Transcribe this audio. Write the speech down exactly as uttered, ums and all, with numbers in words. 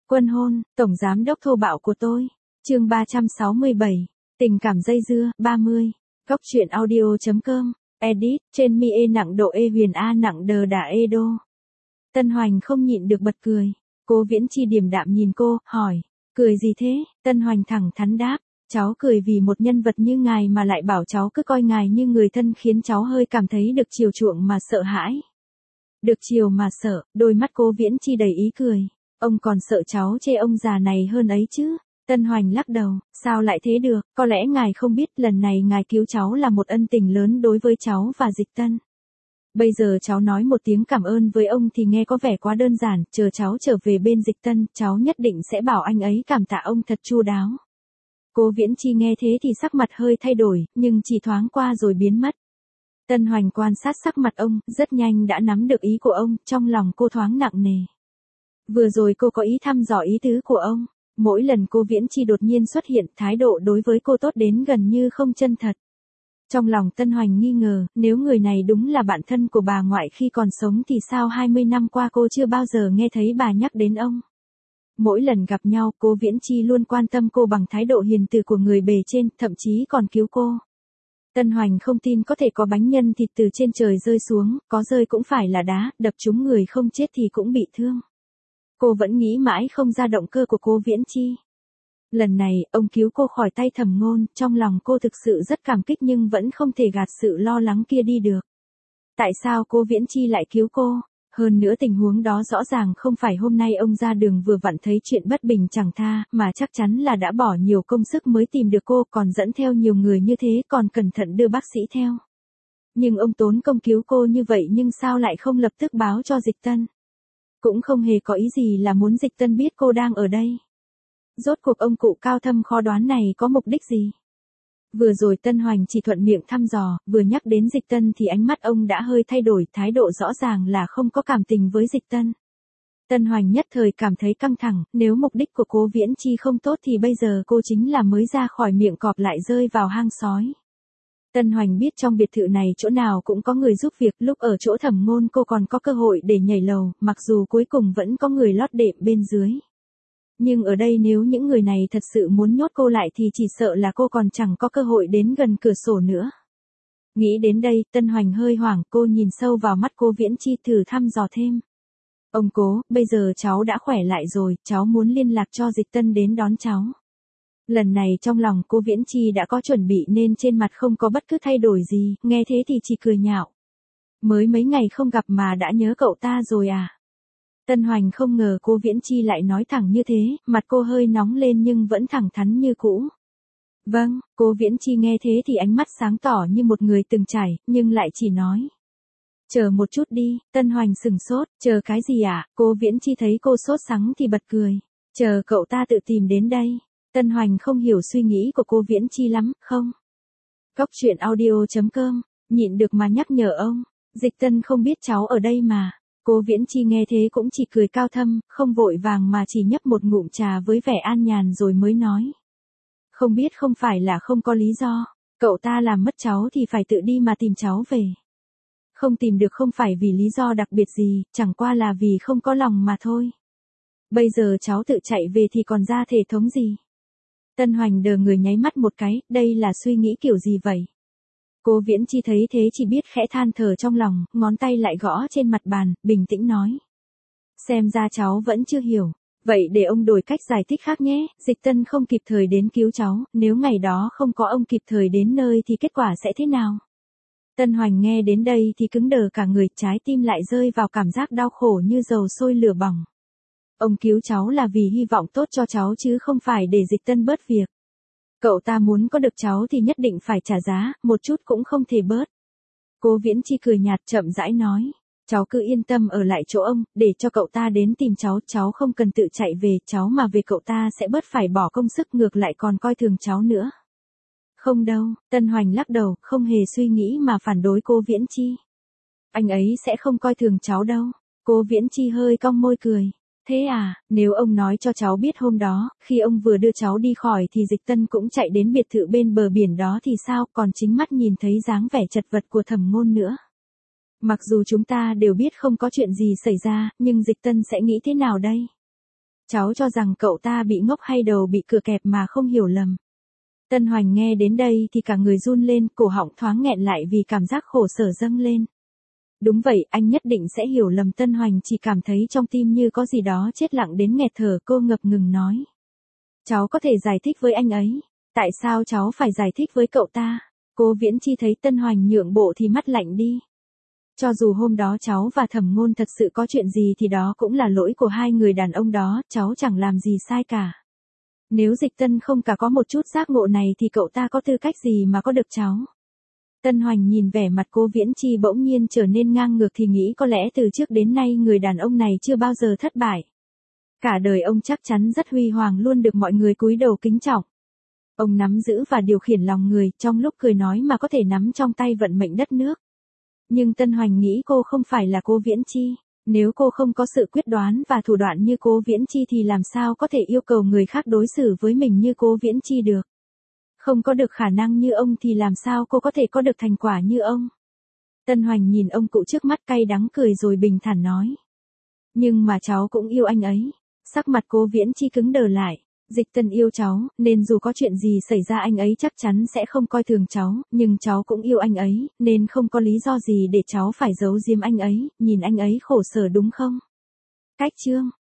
Quân hôn, tổng giám đốc thô bạo của tôi. Chương ba trăm sáu mươi bảy. Tình cảm dây dưa, ba mươi. Góc truyện audio chấm com. Edit, trên mi e nặng độ e huyền a nặng đờ đà e đô. Tân Hoành không nhịn được bật cười. Cố Viễn Chi điềm đạm nhìn cô, hỏi. Cười gì thế? Tân Hoành thẳng thắn đáp. Cháu cười vì một nhân vật như ngài mà lại bảo cháu cứ coi ngài như người thân khiến cháu hơi cảm thấy được chiều chuộng mà sợ hãi. Được chiều mà sợ, đôi mắt Cố Viễn Chi đầy ý cười. Ông còn sợ cháu chê ông già này hơn ấy chứ. Tân Hoành lắc đầu, sao lại thế được, có lẽ ngài không biết lần này ngài cứu cháu là một ân tình lớn đối với cháu và Dịch Tân. Bây giờ cháu nói một tiếng cảm ơn với ông thì nghe có vẻ quá đơn giản, chờ cháu trở về bên Dịch Tân, cháu nhất định sẽ bảo anh ấy cảm tạ ông thật chu đáo. Cố Viễn Chi nghe thế thì sắc mặt hơi thay đổi, nhưng chỉ thoáng qua rồi biến mất. Tân Hoành quan sát sắc mặt ông, rất nhanh đã nắm được ý của ông, trong lòng cô thoáng nặng nề. Vừa rồi cô có ý thăm dò ý tứ của ông. Mỗi lần Cố Viễn Chi đột nhiên xuất hiện, thái độ đối với cô tốt đến gần như không chân thật. Trong lòng Tân Hoành nghi ngờ, nếu người này đúng là bạn thân của bà ngoại khi còn sống thì sao hai mươi năm qua cô chưa bao giờ nghe thấy bà nhắc đến ông. Mỗi lần gặp nhau, Cố Viễn Chi luôn quan tâm cô bằng thái độ hiền từ của người bề trên, thậm chí còn cứu cô. Tân Hoành không tin có thể có bánh nhân thịt từ trên trời rơi xuống, có rơi cũng phải là đá, đập trúng người không chết thì cũng bị thương. Cô vẫn nghĩ mãi không ra động cơ của Cố Viễn Chi. Lần này, ông cứu cô khỏi tay Thẩm Ngôn, trong lòng cô thực sự rất cảm kích nhưng vẫn không thể gạt sự lo lắng kia đi được. Tại sao Cố Viễn Chi lại cứu cô? Hơn nữa tình huống đó rõ ràng không phải hôm nay ông ra đường vừa vặn thấy chuyện bất bình chẳng tha, mà chắc chắn là đã bỏ nhiều công sức mới tìm được cô, còn dẫn theo nhiều người như thế, còn cẩn thận đưa bác sĩ theo. Nhưng ông tốn công cứu cô như vậy nhưng sao lại không lập tức báo cho Dịch Tân? Cũng không hề có ý gì là muốn Dịch Tân biết cô đang ở đây. Rốt cuộc ông cụ cao thâm khó đoán này có mục đích gì? Vừa rồi Tân Hoành chỉ thuận miệng thăm dò, vừa nhắc đến Dịch Tân thì ánh mắt ông đã hơi thay đổi, thái độ rõ ràng là không có cảm tình với Dịch Tân. Tân Hoành nhất thời cảm thấy căng thẳng, nếu mục đích của Cố Viễn Chi không tốt thì bây giờ cô chính là mới ra khỏi miệng cọp lại rơi vào hang sói. Tân Hoành biết trong biệt thự này chỗ nào cũng có người giúp việc, lúc ở chỗ Thẩm Ngôn cô còn có cơ hội để nhảy lầu, mặc dù cuối cùng vẫn có người lót đệm bên dưới. Nhưng ở đây nếu những người này thật sự muốn nhốt cô lại thì chỉ sợ là cô còn chẳng có cơ hội đến gần cửa sổ nữa. Nghĩ đến đây, Tân Hoành hơi hoảng, cô nhìn sâu vào mắt Cố Viễn Chi thử thăm dò thêm. Ông Cố, bây giờ cháu đã khỏe lại rồi, cháu muốn liên lạc cho Dịch Tân đến đón cháu. Lần này trong lòng Cố Viễn Chi đã có chuẩn bị nên trên mặt không có bất cứ thay đổi gì, nghe thế thì chỉ cười nhạo. Mới mấy ngày không gặp mà đã nhớ cậu ta rồi à? Tân Hoành không ngờ Cố Viễn Chi lại nói thẳng như thế, mặt cô hơi nóng lên nhưng vẫn thẳng thắn như cũ. Vâng, Cố Viễn Chi nghe thế thì ánh mắt sáng tỏ như một người từng trải, nhưng lại chỉ nói. Chờ một chút đi, Tân Hoành sừng sốt, chờ cái gì ạ? À? Cố Viễn Chi thấy cô sốt sắng thì bật cười. Chờ cậu ta tự tìm đến đây. Tân Hoành không hiểu suy nghĩ của Cố Viễn Chi lắm, không? Góc truyện audio chấm com, nhịn được mà nhắc nhở ông. Dịch Tân không biết cháu ở đây mà. Cố Viễn Chi nghe thế cũng chỉ cười cao thâm, không vội vàng mà chỉ nhấp một ngụm trà với vẻ an nhàn rồi mới nói. Không biết không phải là không có lý do, cậu ta làm mất cháu thì phải tự đi mà tìm cháu về. Không tìm được không phải vì lý do đặc biệt gì, chẳng qua là vì không có lòng mà thôi. Bây giờ cháu tự chạy về thì còn ra thể thống gì? Tân Hoành đờ người nháy mắt một cái, đây là suy nghĩ kiểu gì vậy? Cố Viễn Chi thấy thế chỉ biết khẽ than thở trong lòng, ngón tay lại gõ trên mặt bàn, bình tĩnh nói. Xem ra cháu vẫn chưa hiểu. Vậy để ông đổi cách giải thích khác nhé, Dịch Tân không kịp thời đến cứu cháu, nếu ngày đó không có ông kịp thời đến nơi thì kết quả sẽ thế nào? Tân Hoành nghe đến đây thì cứng đờ cả người, trái tim lại rơi vào cảm giác đau khổ như dầu sôi lửa bỏng. Ông cứu cháu là vì hy vọng tốt cho cháu chứ không phải để Dịch Tân bớt việc. Cậu ta muốn có được cháu thì nhất định phải trả giá, một chút cũng không thể bớt. Cố Viễn Chi cười nhạt chậm rãi nói. Cháu cứ yên tâm ở lại chỗ ông, để cho cậu ta đến tìm cháu, cháu không cần tự chạy về, cháu mà về cậu ta sẽ bớt phải bỏ công sức ngược lại còn coi thường cháu nữa. Không đâu, Tân Hoành lắc đầu, không hề suy nghĩ mà phản đối Cố Viễn Chi. Anh ấy sẽ không coi thường cháu đâu. Cố Viễn Chi hơi cong môi cười. Thế à, nếu ông nói cho cháu biết hôm đó, khi ông vừa đưa cháu đi khỏi thì Dịch Tân cũng chạy đến biệt thự bên bờ biển đó thì sao, còn chính mắt nhìn thấy dáng vẻ chật vật của Thẩm Ngôn nữa. Mặc dù chúng ta đều biết không có chuyện gì xảy ra, nhưng Dịch Tân sẽ nghĩ thế nào đây? Cháu cho rằng cậu ta bị ngốc hay đầu bị cửa kẹp mà không hiểu lầm. Tân Hoành nghe đến đây thì cả người run lên, cổ họng thoáng nghẹn lại vì cảm giác khổ sở dâng lên. Đúng vậy, anh nhất định sẽ hiểu lầm. Tân Hoành chỉ cảm thấy trong tim như có gì đó chết lặng đến nghẹt thở. Cô ngập ngừng nói. Cháu có thể giải thích với anh ấy. Tại sao cháu phải giải thích với cậu ta? Cô Viễn Chi thấy Tân Hoành nhượng bộ thì mắt lạnh đi. Cho dù hôm đó cháu và Thẩm Ngôn thật sự có chuyện gì thì đó cũng là lỗi của hai người đàn ông đó, cháu chẳng làm gì sai cả. Nếu Dịch Tân không cả có một chút giác ngộ này thì cậu ta có tư cách gì mà có được cháu? Tân Hoành nhìn vẻ mặt cô Viễn Chi bỗng nhiên trở nên ngang ngược thì nghĩ có lẽ từ trước đến nay người đàn ông này chưa bao giờ thất bại. Cả đời ông chắc chắn rất huy hoàng, luôn được mọi người cúi đầu kính trọng. Ông nắm giữ và điều khiển lòng người, trong lúc cười nói mà có thể nắm trong tay vận mệnh đất nước. Nhưng Tân Hoành nghĩ cô không phải là cô Viễn Chi. Nếu cô không có sự quyết đoán và thủ đoạn như cô Viễn Chi thì làm sao có thể yêu cầu người khác đối xử với mình như cô Viễn Chi được. Không có được khả năng như ông thì làm sao cô có thể có được thành quả như ông. Tân Hoành nhìn ông cụ trước mắt cay đắng cười rồi bình thản nói. Nhưng mà cháu cũng yêu anh ấy. Sắc mặt cô Viễn Chi cứng đờ lại. Dịch Tân yêu cháu, nên dù có chuyện gì xảy ra anh ấy chắc chắn sẽ không coi thường cháu, nhưng cháu cũng yêu anh ấy, nên không có lý do gì để cháu phải giấu giếm anh ấy, nhìn anh ấy khổ sở đúng không? Cách chương